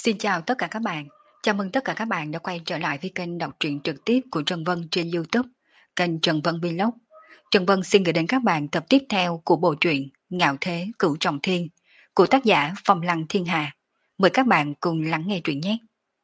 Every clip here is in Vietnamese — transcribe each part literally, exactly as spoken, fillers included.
Xin chào tất cả các bạn. Chào mừng tất cả các bạn đã quay trở lại với kênh đọc truyện trực tiếp của Trần Vân trên YouTube, kênh Trần Vân Vlog. Trần Vân xin gửi đến các bạn tập tiếp theo của bộ truyện Ngạo Thế Cửu Trọng Thiên của tác giả Phong Lăng Thiên Hà. Mời các bạn cùng lắng nghe truyện nhé.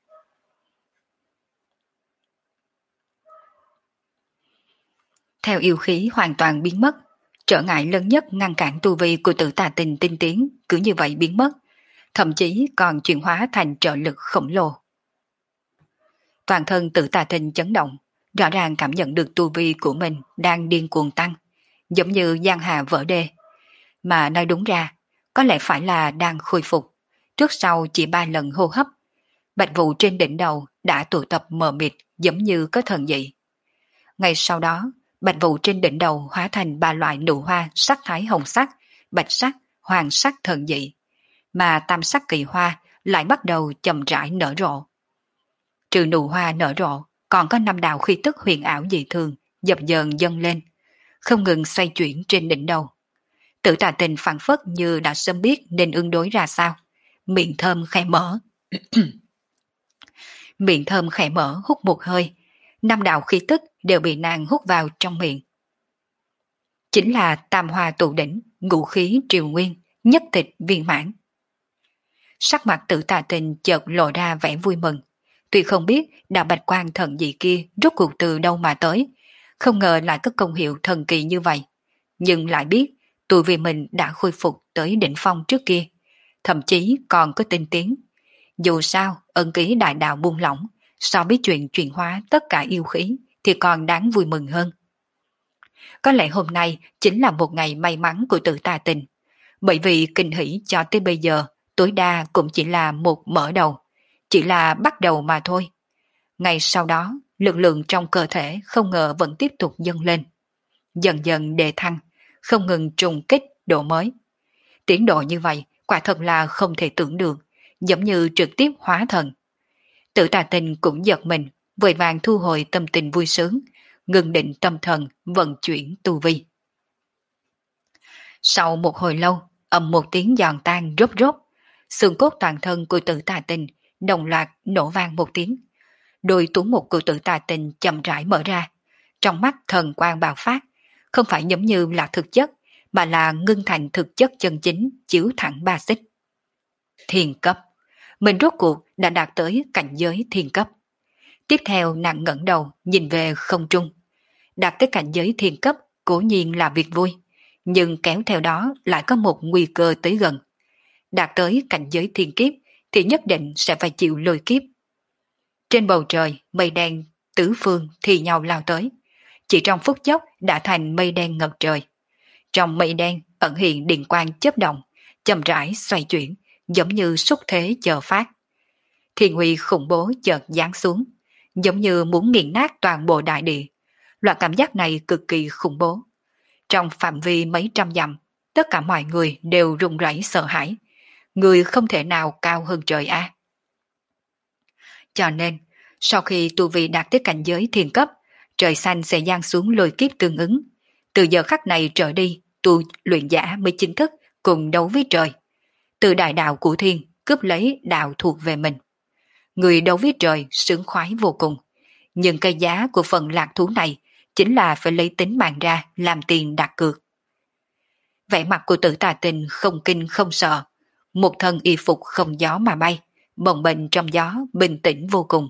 Theo yêu khí hoàn toàn biến mất, trở ngại lớn nhất ngăn cản tu vi của Tử Tà Tình tinh tiến cứ như vậy biến mất, thậm chí còn chuyển hóa thành trợ lực khổng lồ. Toàn thân Tử Tà Tình chấn động, rõ ràng cảm nhận được tu vi của mình đang điên cuồng tăng, giống như giang hà vỡ đê. Mà nói đúng ra, có lẽ phải là đang khôi phục, trước sau chỉ ba lần hô hấp. Bạch vụ trên đỉnh đầu đã tụ tập mờ mịt giống như có thần dị. Ngay sau đó, bạch vụ trên đỉnh đầu hóa thành ba loại nụ hoa sắc thái hồng sắc, bạch sắc, hoàng sắc thần dị. Mà tam sắc kỳ hoa lại bắt đầu chậm rãi nở rộ. Trừ nụ hoa nở rộ, còn có năm đạo khí tức huyền ảo dị thường, dập dờn dâng lên, không ngừng xoay chuyển trên đỉnh đầu. Tử Tà Tình phảng phất như đã sớm biết nên ứng đối ra sao, miệng thơm khẽ mở. Miệng thơm khẽ mở hút một hơi, năm đạo khí tức đều bị nàng hút vào trong miệng. Chính là tam hoa tụ đỉnh, ngũ khí triều nguyên, nhất tịch viên mãn. Sắc mặt Tử Tà Tình chợt lộ ra vẻ vui mừng. Tuy không biết đạo bạch quan thần dị kia rốt cuộc từ đâu mà tới, không ngờ lại có công hiệu thần kỳ như vậy, nhưng lại biết tu vi mình đã khôi phục tới đỉnh phong trước kia, thậm chí còn có tinh tiến. Dù sao, ân ký đại đạo buông lỏng, so với chuyện chuyển hóa tất cả yêu khí thì còn đáng vui mừng hơn. Có lẽ hôm nay chính là một ngày may mắn của Tử Tà Tình, bởi vì kinh hỷ cho tới bây giờ tối đa cũng chỉ là một mở đầu, chỉ là bắt đầu mà thôi. Ngay sau đó, lực lượng trong cơ thể không ngờ vẫn tiếp tục dâng lên. Dần dần đề thăng, không ngừng trùng kích độ mới. Tiến độ như vậy, quả thật là không thể tưởng được, giống như trực tiếp hóa thần. Tử Tà Tình cũng giật mình, vội vàng thu hồi tâm tình vui sướng, ngừng định tâm thần, vận chuyển tu vi. Sau một hồi lâu, ầm một tiếng giòn tan rốt rốt, xương cốt toàn thân của Tử Tà Tình đồng loạt nổ vang một tiếng. Đôi tú mục của Tử Tà Tình chậm rãi mở ra, trong mắt thần quang bạo phát, không phải giống như là thực chất, mà là ngưng thành thực chất chân chính chiếu thẳng ba xích. Thiên cấp, mình rốt cuộc đã đạt tới cảnh giới thiên cấp. Tiếp theo nàng ngẩng đầu nhìn về không trung. Đạt tới cảnh giới thiên cấp cố nhiên là việc vui, nhưng kéo theo đó lại có một nguy cơ tới gần. Đạt tới cảnh giới thiên kiếp thì nhất định sẽ phải chịu lôi kiếp. Trên bầu trời, mây đen tứ phương thì nhau lao tới. Chỉ trong phút chốc đã thành mây đen ngập trời. Trong mây đen ẩn hiện điện quang chớp động, chậm rãi xoay chuyển, giống như xúc thế chờ phát. Thiên uy khủng bố chợt giáng xuống, giống như muốn nghiền nát toàn bộ đại địa. Loại cảm giác này cực kỳ khủng bố. Trong phạm vi mấy trăm dặm, tất cả mọi người đều run rẩy sợ hãi. Người không thể nào cao hơn trời a. Cho nên, sau khi tu vi đạt tới cảnh giới thiên cấp, trời xanh sẽ giáng xuống lôi kiếp tương ứng. Từ giờ khắc này trở đi, tu luyện giả mới chính thức cùng đấu với trời. Từ đại đạo của thiên, cướp lấy đạo thuộc về mình. Người đấu với trời sướng khoái vô cùng. Nhưng cái giá của phần lạc thú này chính là phải lấy tính mạng ra làm tiền đặt cược. Vẻ mặt của Tử Tà Tình không kinh không sợ. Một thân y phục không gió mà bay, bồng bềnh trong gió bình tĩnh vô cùng.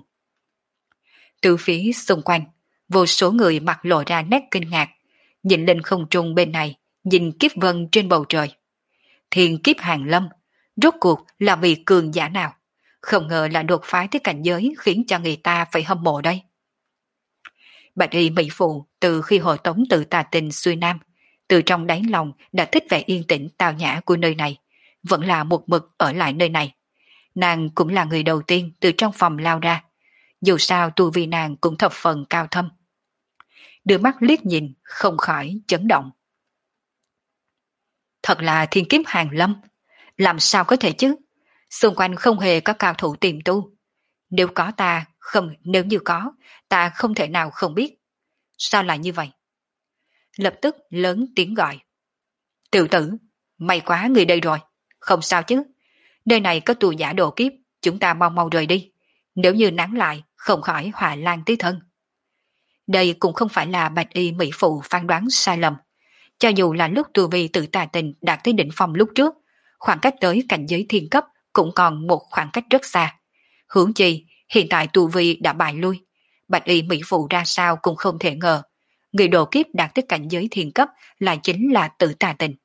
Từ phía xung quanh, vô số người mặt lộ ra nét kinh ngạc, nhìn lên không trung bên này, nhìn kiếp vân trên bầu trời. Thiên kiếp hàng lâm, rốt cuộc là vị cường giả nào? Không ngờ là đột phá tới cảnh giới khiến cho người ta phải hâm mộ đây. Bạch y mỹ phụ từ khi hộ tống Tử Tà Tình xuôi nam, từ trong đáy lòng đã thích vẻ yên tĩnh tao nhã của nơi này, vẫn là một mực ở lại nơi này. Nàng cũng là người đầu tiên từ trong phòng lao ra, dù sao tu vi nàng cũng thập phần cao thâm. Đưa mắt liếc nhìn, không khỏi chấn động. Thật là thiên kiếp hàng lâm, làm sao có thể chứ? Xung quanh không hề có cao thủ tìm tu. Nếu có ta, không, nếu như có, ta không thể nào không biết. Sao lại như vậy? Lập tức lớn tiếng gọi. Tiểu tử, may quá người đây rồi, không sao chứ. Nơi này có tù giả độ kiếp, chúng ta mau mau rời đi. Nếu như nắng lại, không khỏi họa lan tí thân. Đây cũng không phải là bạch y mỹ phụ phán đoán sai lầm. Cho dù là lúc tu vi tự tà tình đạt tới đỉnh phong lúc trước, khoảng cách tới cảnh giới thiên cấp cũng còn một khoảng cách rất xa. Hướng chi, hiện tại tu vi đã bại lui. Bạch y mỹ phụ ra sao cũng không thể ngờ. Người độ kiếp đạt tới cảnh giới thiên cấp lại chính là tự tà tình.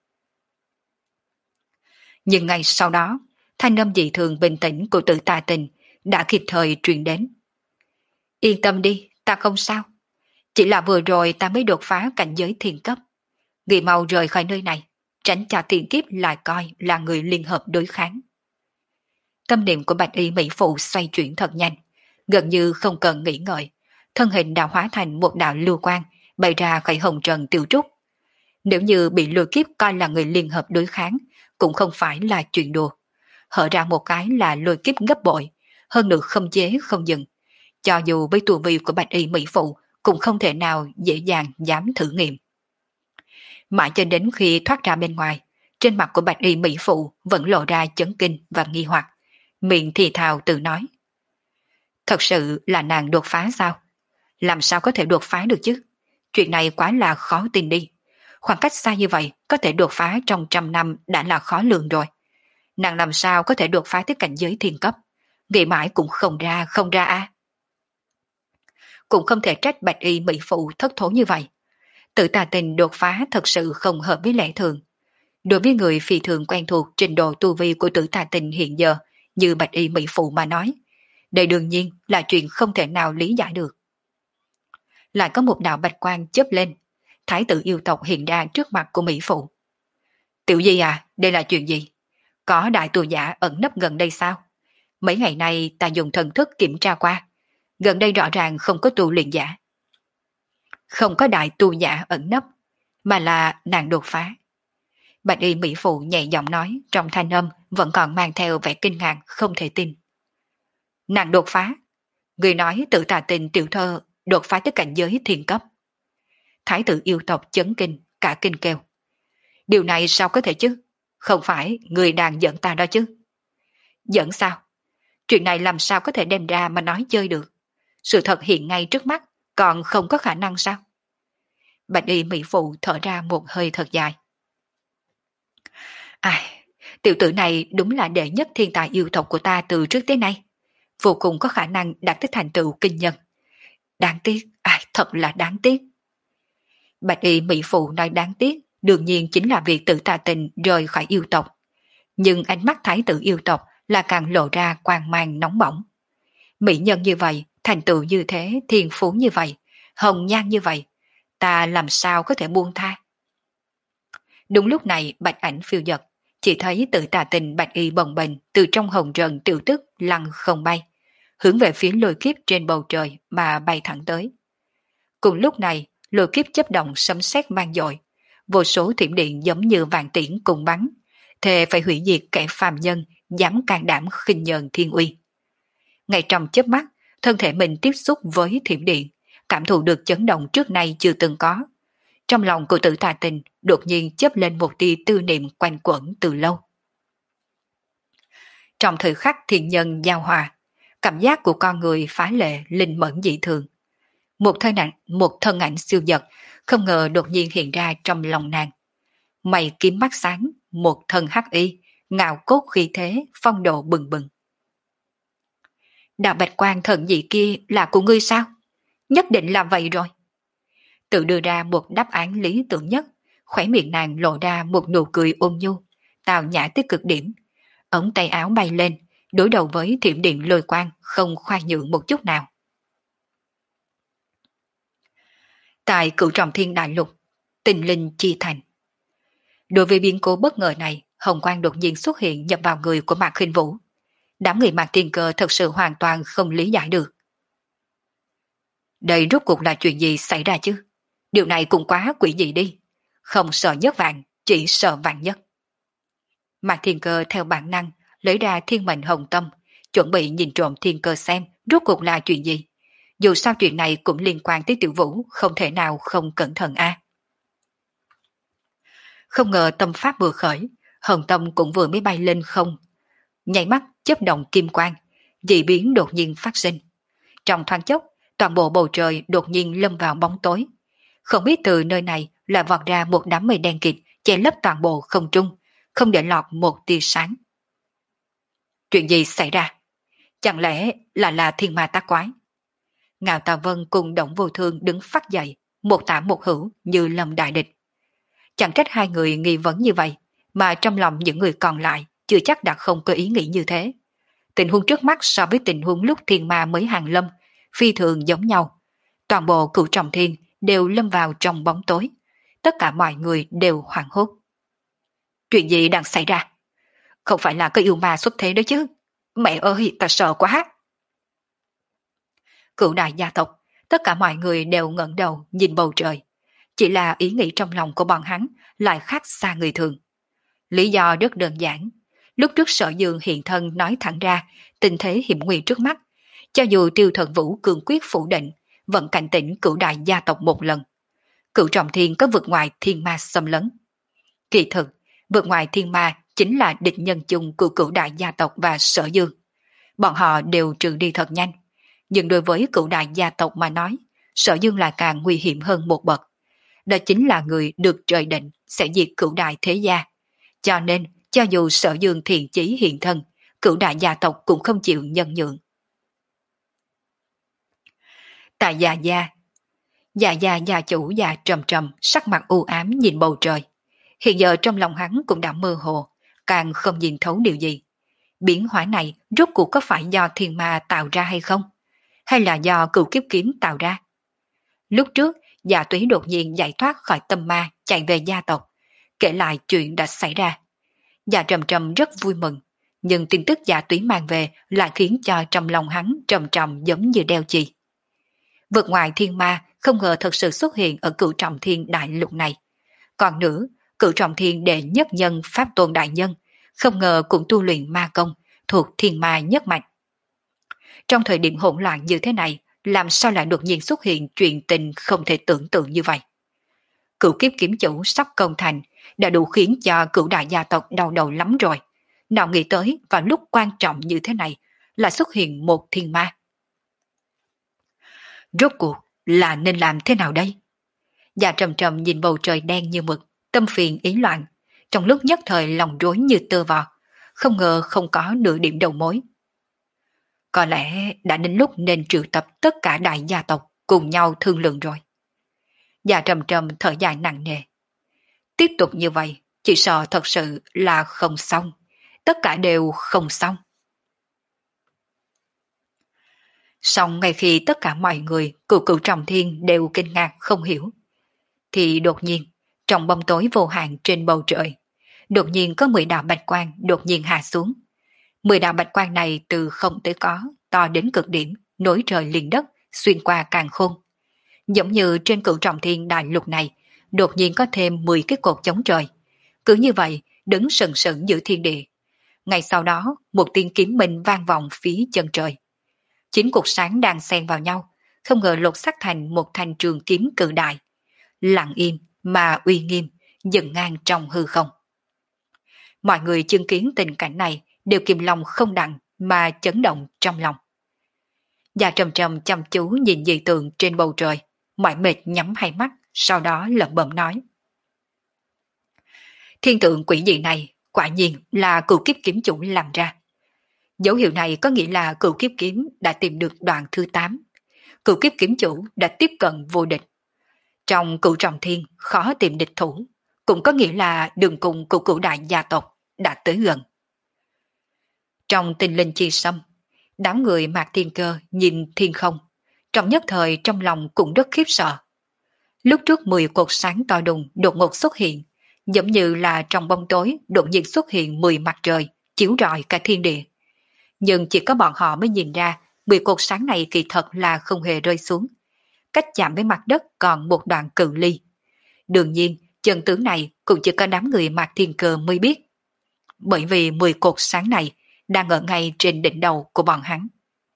Nhưng ngay sau đó, thanh âm dị thường bình tĩnh của tự tà tình đã kịp thời truyền đến. Yên tâm đi, ta không sao. Chỉ là vừa rồi ta mới đột phá cảnh giới thiên cấp. Người mau rời khỏi nơi này, tránh cho thiên kiếp lại coi là người liên hợp đối kháng. Tâm niệm của bạch y mỹ phụ xoay chuyển thật nhanh, gần như không cần nghĩ ngợi. Thân hình đã hóa thành một đạo lưu quang, bay ra khỏi hồng trần tiêu trúc. Nếu như bị lôi kiếp coi là người liên hợp đối kháng, cũng không phải là chuyện đùa. Hở ra một cái là lôi kiếp gấp bội, hơn nữa không chế không dừng. Cho dù với tu vi của bạch y mỹ phụ, cũng không thể nào dễ dàng dám thử nghiệm. Mãi cho đến khi thoát ra bên ngoài, trên mặt của bạch y mỹ phụ vẫn lộ ra chấn kinh và nghi hoặc, miệng thì thào tự nói. Thật sự là nàng đột phá sao? Làm sao có thể đột phá được chứ? Chuyện này quá là khó tin đi. Khoảng cách xa như vậy có thể đột phá trong trăm năm đã là khó lường rồi. Nàng làm sao có thể đột phá tới cảnh giới thiên cấp? Nghĩ mãi cũng không ra, không ra a. À. Cũng không thể trách bạch y mỹ phụ thất thố như vậy. Tự tà tình đột phá thật sự không hợp với lẽ thường. Đối với người phi thường quen thuộc trình độ tu vi của tử tà tình hiện giờ như bạch y mỹ phụ mà nói, đây đương nhiên là chuyện không thể nào lý giải được. Lại có một đạo bạch quang chớp lên, thái tử yêu tộc hiện ra trước mặt của mỹ phụ. Tiểu Di à, đây là chuyện gì? Có đại tù giả ẩn nấp gần đây sao? Mấy ngày nay ta dùng thần thức kiểm tra qua, gần đây rõ ràng không có tu luyện giả. Không có đại tu giả ẩn nấp, mà là nàng đột phá. Bạch y mỹ phụ nhẹ giọng nói, trong thanh âm vẫn còn mang theo vẻ kinh ngạc không thể tin. Nàng đột phá? Người nói tự tà tình tiểu thơ đột phá tới cảnh giới thiên cấp. Thái tử yêu tộc chấn kinh, cả kinh kêu. Điều này sao có thể chứ? Không phải người đang giận ta đó chứ? Giận sao? Chuyện này làm sao có thể đem ra mà nói chơi được? Sự thật hiện ngay trước mắt, còn không có khả năng sao? Bạch y mỹ phụ thở ra một hơi thật dài. Ai, tiểu tử này đúng là đệ nhất thiên tài yêu tộc của ta từ trước tới nay. Vô cùng có khả năng đạt tới thành tựu kinh nhân. Đáng tiếc, ai thật là đáng tiếc. Bạch y mỹ phụ nói đáng tiếc, đương nhiên chính là việc tự tà tình rời khỏi yêu tộc. Nhưng ánh mắt thái tử yêu tộc là càng lộ ra quang mang nóng bỏng. Mỹ nhân như vậy, thành tựu như thế, thiên phú như vậy, hồng nhan như vậy, ta làm sao có thể buông tha? Đúng lúc này bạch ảnh phiêu dật, chỉ thấy tự tà tình bạch y bồng bềnh từ trong hồng trần tiểu tức lăn không bay, hướng về phía lôi kiếp trên bầu trời mà bay thẳng tới. Cùng lúc này, lôi kiếp chấp động sấm sét vang dội, vô số thiểm điện giống như vạn tiễn cùng bắn, thề phải hủy diệt kẻ phàm nhân dám can đảm khinh nhờn thiên uy. Ngay trong chớp mắt, thân thể mình tiếp xúc với thiểm điện, cảm thụ được chấn động trước nay chưa từng có. Trong lòng của tử tà tình đột nhiên chớp lên một tia tư niệm quanh quẩn từ lâu. Trong thời khắc thiên nhân giao hòa, cảm giác của con người phá lệ linh mẫn dị thường. Một thân ảnh, một thân ảnh siêu vật không ngờ đột nhiên hiện ra trong lòng nàng. Mày kiếm mắt sáng, một thân hắc y, ngạo cốt khí thế, phong độ bừng bừng. Đạo bạch quan thần dị kia là của ngươi sao? Nhất định là vậy rồi. Tự đưa ra một đáp án lý tưởng nhất, khóe miệng nàng lộ ra một nụ cười ôn nhu, tào nhã tới cực điểm. Ống tay áo bay lên, đối đầu với thiểm điện lôi quang không khoan nhượng một chút nào. Tại Cửu Trọng Thiên Đại Lục, Tình Linh Chi Thành. Đối với biến cố bất ngờ này, hồng quang đột nhiên xuất hiện nhập vào người của Mạc Khinh Vũ. Đám người Mạc Thiên Cơ thật sự hoàn toàn không lý giải được. Đây rốt cuộc là chuyện gì xảy ra chứ? Điều này cũng quá quỷ dị đi. Không sợ nhất vạn, chỉ sợ vạn nhất. Mạc Thiên Cơ theo bản năng lấy ra thiên mệnh hồng tâm, chuẩn bị nhìn trộm Thiên Cơ xem rốt cuộc là chuyện gì. Dù sao chuyện này cũng liên quan tới Tiểu Vũ, không thể nào không cẩn thận a. Không ngờ tâm pháp vừa khởi, hồng tâm cũng vừa mới bay lên không. Nháy mắt chớp động kim quang, dị biến đột nhiên phát sinh. Trong thoáng chốc, toàn bộ bầu trời đột nhiên lâm vào bóng tối. Không biết từ nơi này lại vọt ra một đám mây đen kịt che lấp toàn bộ không trung, không để lọt một tia sáng. Chuyện gì xảy ra? Chẳng lẽ là là thiên ma tác quái? Ngạo Tà Vân cùng Động Vô Thương đứng phát dậy, một tả một hữu như lâm đại địch. Chẳng trách hai người nghi vấn như vậy, mà trong lòng những người còn lại chưa chắc đã không có ý nghĩ như thế. Tình huống trước mắt so với tình huống lúc thiên ma mới hàng lâm, phi thường giống nhau. Toàn bộ Cửu Trọng Thiên đều lâm vào trong bóng tối. Tất cả mọi người đều hoảng hốt. Chuyện gì đang xảy ra? Không phải là có yêu ma xuất thế đó chứ? Mẹ ơi, ta sợ quá! Cửu đại gia tộc, tất cả mọi người đều ngẩng đầu nhìn bầu trời. Chỉ là ý nghĩ trong lòng của bọn hắn lại khác xa người thường. Lý do rất đơn giản. Lúc trước Sở Dương hiện thân nói thẳng ra tình thế hiểm nguy trước mắt. Cho dù Tiêu Thần Vũ cường quyết phủ định, vẫn cảnh tỉnh cửu đại gia tộc một lần. Cửu Trọng Thiên có vượt ngoài thiên ma xâm lấn. Kỳ thực, vượt ngoài thiên ma chính là địch nhân chung của cửu đại gia tộc và Sở Dương. Bọn họ đều trừ đi thật nhanh. Nhưng đối với cửu đại gia tộc mà nói, Sở Dương là càng nguy hiểm hơn một bậc. Đó chính là người được trời định sẽ diệt cửu đại thế gia. Cho nên, cho dù Sở Dương thiện chí hiện thân, cửu đại gia tộc cũng không chịu nhân nhượng. Tại Già Gia, Già Gia gia chủ già trầm trầm, sắc mặt u ám nhìn bầu trời. Hiện giờ trong lòng hắn cũng đã mơ hồ, càng không nhìn thấu điều gì. Biến hóa này rốt cuộc có phải do thiên ma tạo ra hay không? Hay là do cửu kiếp kiếm tạo ra? Lúc trước, Dạ Túy đột nhiên giải thoát khỏi tâm ma chạy về gia tộc, kể lại chuyện đã xảy ra. Dạ Trầm Trầm rất vui mừng, nhưng tin tức Dạ Túy mang về lại khiến cho trong lòng hắn trầm trầm giống như đeo chì. Vượt ngoài thiên ma không ngờ thật sự xuất hiện ở Cửu Trọng Thiên đại lục này. Còn nữa, Cửu Trọng Thiên đệ nhất nhân Pháp Tôn đại nhân, không ngờ cũng tu luyện ma công, thuộc thiên ma nhất mạch. Trong thời điểm hỗn loạn như thế này, làm sao lại đột nhiên xuất hiện chuyện tình không thể tưởng tượng như vậy? Cửu kiếp kiếm chủ sắp công thành đã đủ khiến cho cửu đại gia tộc đau đầu lắm rồi. Nào nghĩ tới vào lúc quan trọng như thế này là xuất hiện một thiên ma. Rốt cuộc là nên làm thế nào đây? Dạ Trầm Trầm nhìn bầu trời đen như mực, tâm phiền ý loạn, trong lúc nhất thời lòng rối như tơ vò, không ngờ không có nửa điểm đầu mối. Có lẽ đã đến lúc nên triệu tập tất cả đại gia tộc cùng nhau thương lượng rồi. Dạ Trầm Trầm thở dài nặng nề. Tiếp tục như vậy, chỉ sợ thật sự là không xong, tất cả đều không xong. Xong ngay khi tất cả mọi người cửu cửu Trọng Thiên đều kinh ngạc không hiểu, thì đột nhiên, trong bóng tối vô hạn trên bầu trời, đột nhiên có mười đạo bạch quang đột nhiên hạ xuống. Mười đạo bạch quang này từ không tới có, to đến cực điểm, nối trời liền đất, xuyên qua càn khôn. Giống như trên Cửu Trọng Thiên đại lục này, đột nhiên có thêm mười cái cột chống trời. Cứ như vậy, đứng sừng sững giữa thiên địa. Ngay sau đó, một tiếng kiếm minh vang vọng phía chân trời. Chín cột sáng đang xen vào nhau, không ngờ lột sắc thành một thanh trường kiếm cự đại. Lặng im mà uy nghiêm, dừng ngang trong hư không. Mọi người chứng kiến tình cảnh này đều kìm lòng không đặng mà chấn động trong lòng. Dạ Trầm Trầm chăm chú nhìn dị tượng trên bầu trời, mỏi mệt nhắm hai mắt, sau đó lẩm bẩm nói. Thiên tượng quỷ dị này quả nhiên là cửu kiếp kiếm chủ làm ra. Dấu hiệu này có nghĩa là cửu kiếp kiếm đã tìm được đoạn thứ tám. Cửu kiếp kiếm chủ đã tiếp cận vô địch. Trong Cửu Trọng Thiên khó tìm địch thủ, cũng có nghĩa là đường cùng của cửu đại gia tộc đã tới gần. Trong Tinh Linh Chi Sâm, đám người Mạc Thiên Cơ nhìn thiên không, trong nhất thời trong lòng cũng rất khiếp sợ. Lúc trước mười cột sáng to đùng đột ngột xuất hiện, giống như là trong bóng tối đột nhiên xuất hiện mười mặt trời, chiếu rọi cả thiên địa. Nhưng chỉ có bọn họ mới nhìn ra mười cột sáng này kỳ thật là không hề rơi xuống. Cách chạm với mặt đất còn một đoạn cự ly. Đương nhiên, chân tướng này cũng chỉ có đám người Mạc Thiên Cơ mới biết. Bởi vì mười cột sáng này đang ở ngay trên đỉnh đầu của bọn hắn.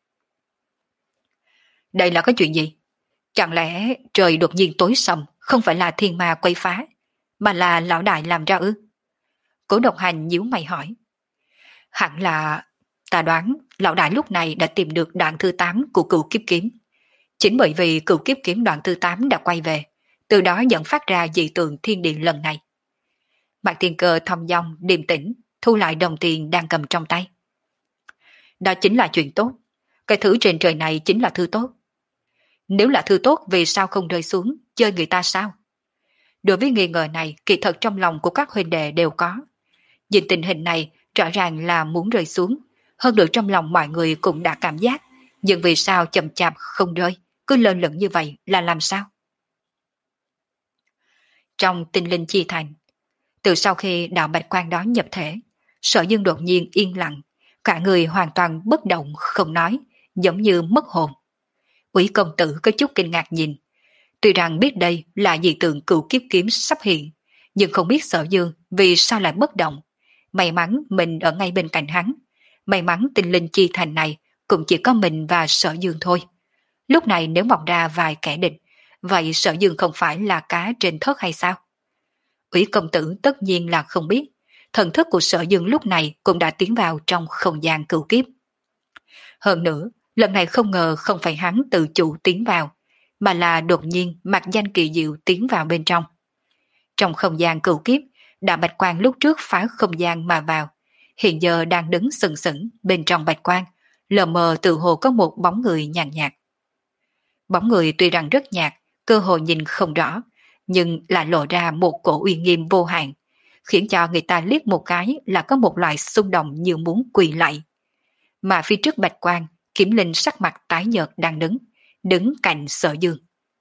Đây là cái chuyện gì? Chẳng lẽ trời đột nhiên tối sầm không phải là thiên ma quấy phá, mà là lão đại làm ra ư? Cố Độc Hành nhíu mày hỏi. Hẳn là... Ta đoán lão đại lúc này đã tìm được đoạn thứ tám của cửu kiếp kiếm. Chính bởi vì cửu kiếp kiếm đoạn thứ tám đã quay về, từ đó dẫn phát ra dị tượng thiên địa lần này. Mạc Thiên Cơ thong dong, điềm tĩnh, thu lại đồng tiền đang cầm trong tay. Đó chính là chuyện tốt. Cái thứ trên trời này chính là thứ tốt. Nếu là thứ tốt vì sao không rơi xuống, chơi người ta sao? Đối với nghi ngờ này, kỳ thật trong lòng của các huynh đệ đều có. Nhìn tình hình này, rõ ràng là muốn rơi xuống. Hơn nữa trong lòng mọi người cũng đã cảm giác. Nhưng vì sao chậm chạp không rơi, cứ lơ lửng như vậy là làm sao? Trong tinh linh chi thành, từ sau khi đạo bạch quan đó nhập thể, Sở Dương đột nhiên yên lặng, cả người hoàn toàn bất động không nói, giống như mất hồn. Úy công tử có chút kinh ngạc nhìn. Tuy rằng biết đây là dị tượng cửu kiếp kiếm sắp hiện, nhưng không biết Sở Dương vì sao lại bất động. May mắn mình ở ngay bên cạnh hắn. May mắn tinh linh chi thành này cũng chỉ có mình và Sở Dương thôi. Lúc này nếu mọc ra vài kẻ địch, vậy Sở Dương không phải là cá trên thớt hay sao? Úy công tử tất nhiên là không biết. Thần thức của Sở Dương lúc này cũng đã tiến vào trong không gian cửu kiếp. Hơn nữa, lần này không ngờ không phải hắn tự chủ tiến vào, mà là đột nhiên mặt danh kỳ diệu tiến vào bên trong. Trong không gian cửu kiếp, đạo bạch quan lúc trước phá không gian mà vào, hiện giờ đang đứng sừng sững bên trong bạch quan, lờ mờ tự hồ có một bóng người nhàn nhạt. Bóng người tuy rằng rất nhạt, cơ hồ nhìn không rõ, nhưng lại lộ ra một cổ uy nghiêm vô hạn, khiến cho người ta liếc một cái là có một loại xung động như muốn quỳ lạy. Mà phía trước bạch quan, Kiếm Linh sắc mặt tái nhợt đang đứng, đứng cạnh Sở Dương.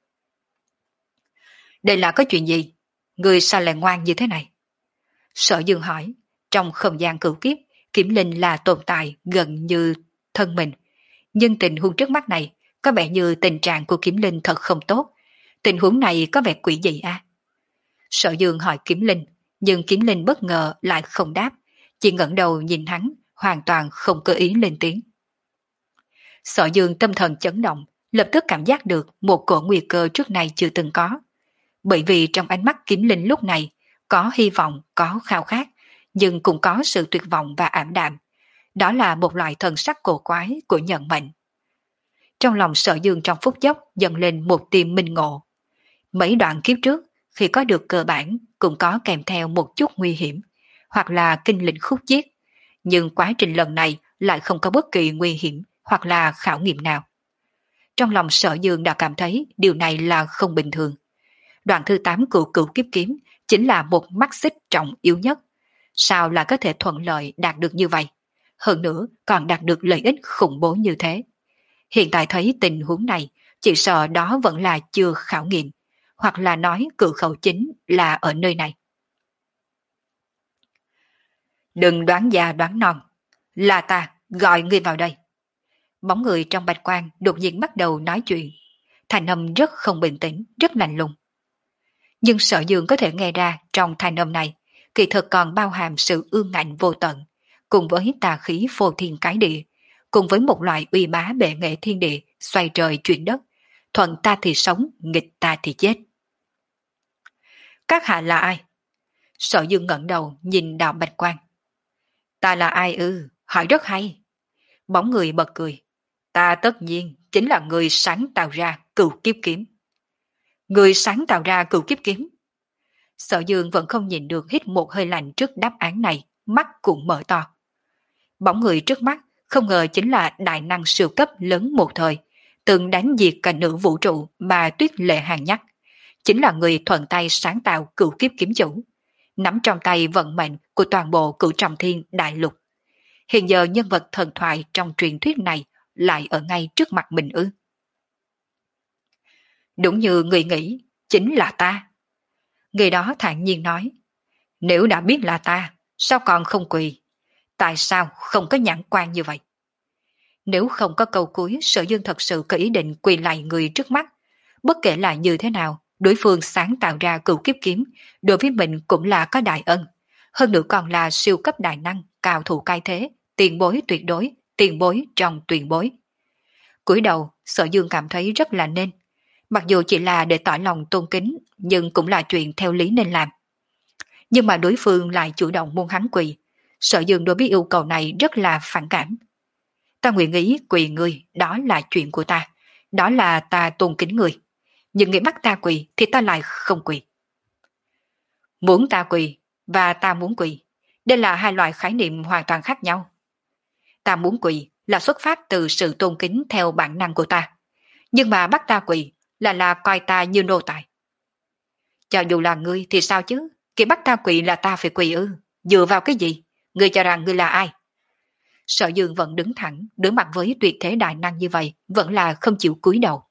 Đây là có chuyện gì? Người sao lại ngoan như thế này? Sở Dương hỏi, trong không gian cửu kiếp, Kiếm Linh là tồn tại gần như thân mình. Nhưng tình huống trước mắt này, có vẻ như tình trạng của Kiếm Linh thật không tốt. Tình huống này có vẻ quỷ dị à? Sở Dương hỏi Kiếm Linh, nhưng Kiếm Linh bất ngờ lại không đáp, chỉ ngẩng đầu nhìn hắn, hoàn toàn không cơ ý lên tiếng. Sở Dương tâm thần chấn động, lập tức cảm giác được một cổ nguy cơ trước này chưa từng có. Bởi vì trong ánh mắt Kiếm Linh lúc này, có hy vọng, có khao khát, nhưng cũng có sự tuyệt vọng và ảm đạm. Đó là một loại thần sắc cổ quái của nhận mệnh. Trong lòng Sở Dương trong phút chốc dần lên một tia minh ngộ. Mấy đoạn kiếp trước, khi có được cơ bản, cũng có kèm theo một chút nguy hiểm, hoặc là kinh linh khúc chiết. Nhưng quá trình lần này lại không có bất kỳ nguy hiểm hoặc là khảo nghiệm nào. Trong lòng Sở Dương đã cảm thấy điều này là không bình thường. Đoạn thứ tám của cửu kiếp kiếm chính là một mắt xích trọng yếu nhất. Sao lại có thể thuận lợi đạt được như vậy? Hơn nữa còn đạt được lợi ích khủng bố như thế. Hiện tại thấy tình huống này, chỉ sợ đó vẫn là chưa khảo nghiệm, hoặc là nói cự khẩu chính là ở nơi này. Đừng đoán già đoán non, là ta gọi ngươi vào đây. Bóng người trong bạch quan đột nhiên bắt đầu nói chuyện, thanh âm rất không bình tĩnh, rất lạnh lùng. Nhưng Sở Dương có thể nghe ra trong thanh âm này, kỳ thực còn bao hàm sự ương ngạnh vô tận, cùng với tà khí phô thiên cái địa, cùng với một loại uy bá bệ nghệ thiên địa, xoay trời chuyển đất, thuận ta thì sống, nghịch ta thì chết. Các hạ là ai? Sở Dương ngẩng đầu nhìn đạo bạch quan. Ta là ai ư? Hỏi rất hay. Bóng người bật cười. Ta tất nhiên chính là người sáng tạo ra cửu kiếp kiếm. Người sáng tạo ra cửu kiếp kiếm. Sở Dương vẫn không nhìn được, hít một hơi lạnh trước đáp án này, mắt cũng mở to. Bóng người trước mắt không ngờ chính là đại năng siêu cấp lớn một thời, từng đánh diệt cả nữ vũ trụ mà Tuyết Lệ Hàng nhắc. Chính là người thuận tay sáng tạo cửu kiếp kiếm chủ, nắm trong tay vận mệnh của toàn bộ cửu trọng thiên đại lục. Hiện giờ nhân vật thần thoại trong truyền thuyết này lại ở ngay trước mặt mình ư? Đúng như người nghĩ, chính là ta. Người đó thản nhiên nói, nếu đã biết là ta, sao còn không quỳ? Tại sao không có nhãn quan như vậy? Nếu không có câu cuối, Sở Dương thật sự có ý định quỳ lạy người trước mắt. Bất kể là như thế nào, đối phương sáng tạo ra cửu kiếp kiếm, đối với mình cũng là có đại ân. Hơn nữa còn là siêu cấp đại năng, cao thủ cai thế, tiền bối tuyệt đối, tiền bối trong tuyển bối. Cúi đầu, Sở Dương cảm thấy rất là nên. Mặc dù chỉ là để tỏ lòng tôn kính, nhưng cũng là chuyện theo lý nên làm. Nhưng mà đối phương lại chủ động muốn hắn quỳ. Sở Dương đối với yêu cầu này rất là phản cảm. Ta nguyện ý quỳ ngươi, đó là chuyện của ta. Đó là ta tôn kính ngươi. Nhưng ngươi bắt ta quỳ thì ta lại không quỳ. Muốn ta quỳ và ta muốn quỳ, đây là hai loại khái niệm hoàn toàn khác nhau. Ta muốn quỳ là xuất phát từ sự tôn kính theo bản năng của ta. Nhưng mà bắt ta quỳ là là coi ta như nô tài. Cho dù là ngươi thì sao chứ? Khi bắt ta quỳ là ta phải quỳ ư? Dựa vào cái gì? Ngươi cho rằng ngươi là ai? Sở Dương vẫn đứng thẳng, đối mặt với tuyệt thế đại năng như vậy, vẫn là không chịu cúi đầu.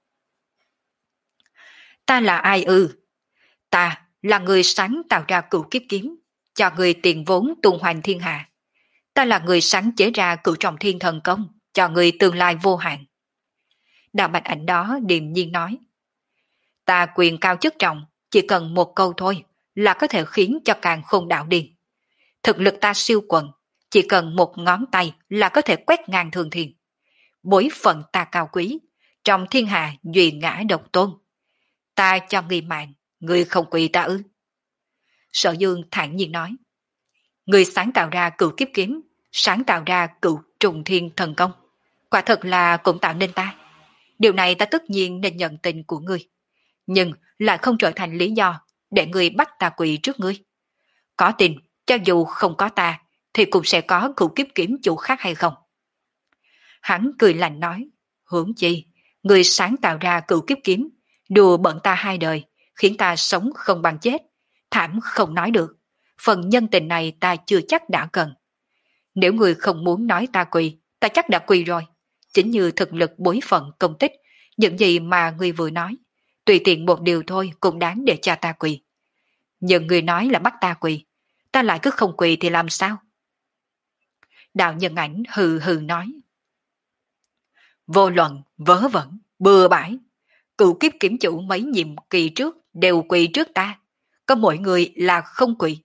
Ta là ai ư? Ta là người sáng tạo ra cửu kiếp kiếm, cho người tiền vốn tung hoành thiên hạ. Ta là người sáng chế ra cửu trọng thiên thần công, cho người tương lai vô hạn. Đạo bạch ảnh đó điềm nhiên nói. Ta quyền cao chức trọng, chỉ cần một câu thôi là có thể khiến cho càng khôn đạo điên. Thực lực ta siêu quần, chỉ cần một ngón tay là có thể quét ngang thường thiên. Bối phận ta cao quý, trong thiên hạ duy ngã độc tôn. Ta cho ngươi mạng, ngươi không quỳ ta ư? Sở Dương thản nhiên nói. Ngươi sáng tạo ra cửu kiếp kiếm, sáng tạo ra cửu trùng thiên thần công. Quả thật là cũng tạo nên ta. Điều này ta tất nhiên nên nhận tình của ngươi. Nhưng lại không trở thành lý do để ngươi bắt ta quỳ trước ngươi. Có tin, cho dù không có ta, thì cũng sẽ có cửu kiếp kiếm chủ khác hay không? Hắn cười lạnh nói, huống chi, ngươi sáng tạo ra cửu kiếp kiếm, đùa bận ta hai đời, khiến ta sống không bằng chết, thảm không nói được. Phần nhân tình này ta chưa chắc đã cần. Nếu ngươi không muốn nói ta quỳ, ta chắc đã quỳ rồi. Chính như thực lực bối phận công tích, những gì mà ngươi vừa nói, tùy tiện một điều thôi cũng đáng để cho ta quỳ. Nhưng ngươi nói là bắt ta quỳ, ta lại cứ không quỳ thì làm sao? Đạo nhân ảnh hừ hừ nói. Vô luận, vớ vẩn, bừa bãi, cựu kiếp kiểm chủ mấy nhiệm kỳ trước đều quỳ trước ta, có mỗi người là không quỳ.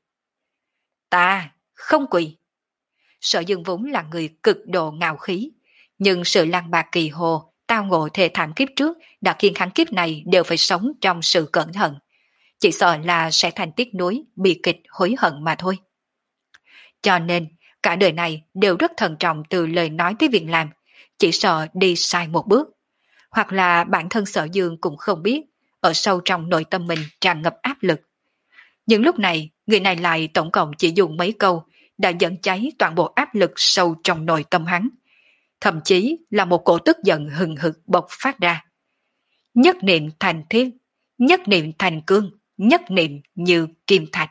Ta không quỳ. Sở Dương vốn là người cực độ ngạo khí, nhưng sự lang bạc kỳ hồ, tao ngộ thề thảm kiếp trước đã khiến hắn kiếp này đều phải sống trong sự cẩn thận. Chỉ sợ là sẽ thành tiếc nuối, bi kịch hối hận mà thôi. Cho nên, cả đời này đều rất thận trọng từ lời nói tới việc làm, chỉ sợ đi sai một bước. Hoặc là bản thân Sở Dương cũng không biết, ở sâu trong nội tâm mình tràn ngập áp lực. Nhưng lúc này, người này lại tổng cộng chỉ dùng mấy câu đã dẫn cháy toàn bộ áp lực sâu trong nội tâm hắn. Thậm chí là một cổ tức giận hừng hực bộc phát ra. Nhất niệm thành thiên, nhất niệm thành cương, nhất niệm như kim thạch.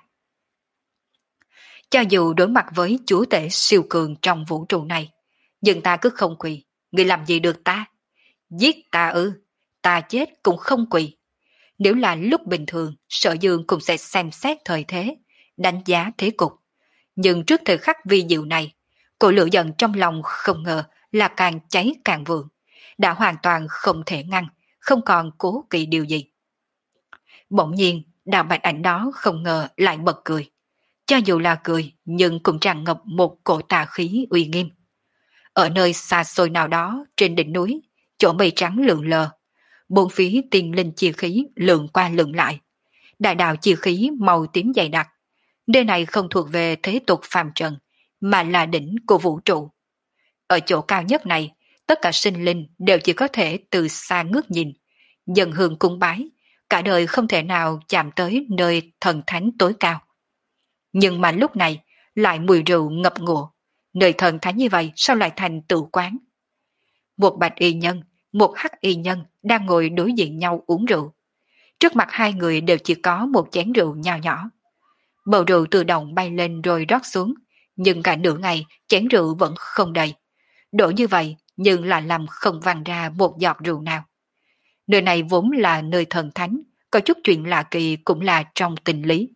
Cho dù đối mặt với chúa tể siêu cường trong vũ trụ này, nhưng ta cứ không quỳ, người làm gì được ta? Giết ta ư, ta chết cũng không quỳ. Nếu là lúc bình thường, Sở Dương cũng sẽ xem xét thời thế, đánh giá thế cục. Nhưng trước thời khắc vi diệu này, cỗ lửa giận trong lòng không ngờ là càng cháy càng vượng, đã hoàn toàn không thể ngăn, không còn cố kỵ điều gì. Bỗng nhiên, đạo bạch ảnh đó không ngờ lại bật cười. Cho dù là cười, nhưng cũng tràn ngập một cổ tà khí uy nghiêm. Ở nơi xa xôi nào đó trên đỉnh núi, chỗ mây trắng lượn lờ, bốn phía tiên linh chi khí lượn qua lượn lại. Đại đạo chi khí màu tím dày đặc. Nơi này không thuộc về thế tục phàm trần, mà là đỉnh của vũ trụ. Ở chỗ cao nhất này, tất cả sinh linh đều chỉ có thể từ xa ngước nhìn, dần hương cúng bái, cả đời không thể nào chạm tới nơi thần thánh tối cao. Nhưng mà lúc này, lại mùi rượu ngập ngụa, nơi thần thánh như vậy sao lại thành tự quán? Một bạch y nhân, một hắc y nhân đang ngồi đối diện nhau uống rượu. Trước mặt hai người đều chỉ có một chén rượu nho nhỏ. Bầu rượu tự động bay lên rồi rót xuống, nhưng cả nửa ngày chén rượu vẫn không đầy. Đổ như vậy nhưng là làm không văng ra một giọt rượu nào. Nơi này vốn là nơi thần thánh, có chút chuyện lạ kỳ cũng là trong tình lý.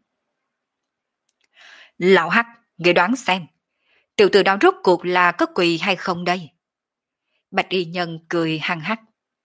Lão Hắc, ngươi đoán xem, tiểu tử đó rốt cuộc là có quỳ hay không đây? Bạch y nhân cười hăng hắc.